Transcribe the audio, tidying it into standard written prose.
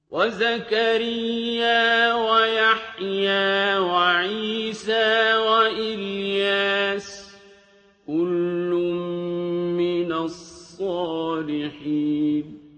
وَزَكَرِيَّا وَيَحْيَىٰ وَعِيسَىٰ وَإِلْيَاسَ ۖ كُلٌّ مِّنَ الصَّالِحِينَ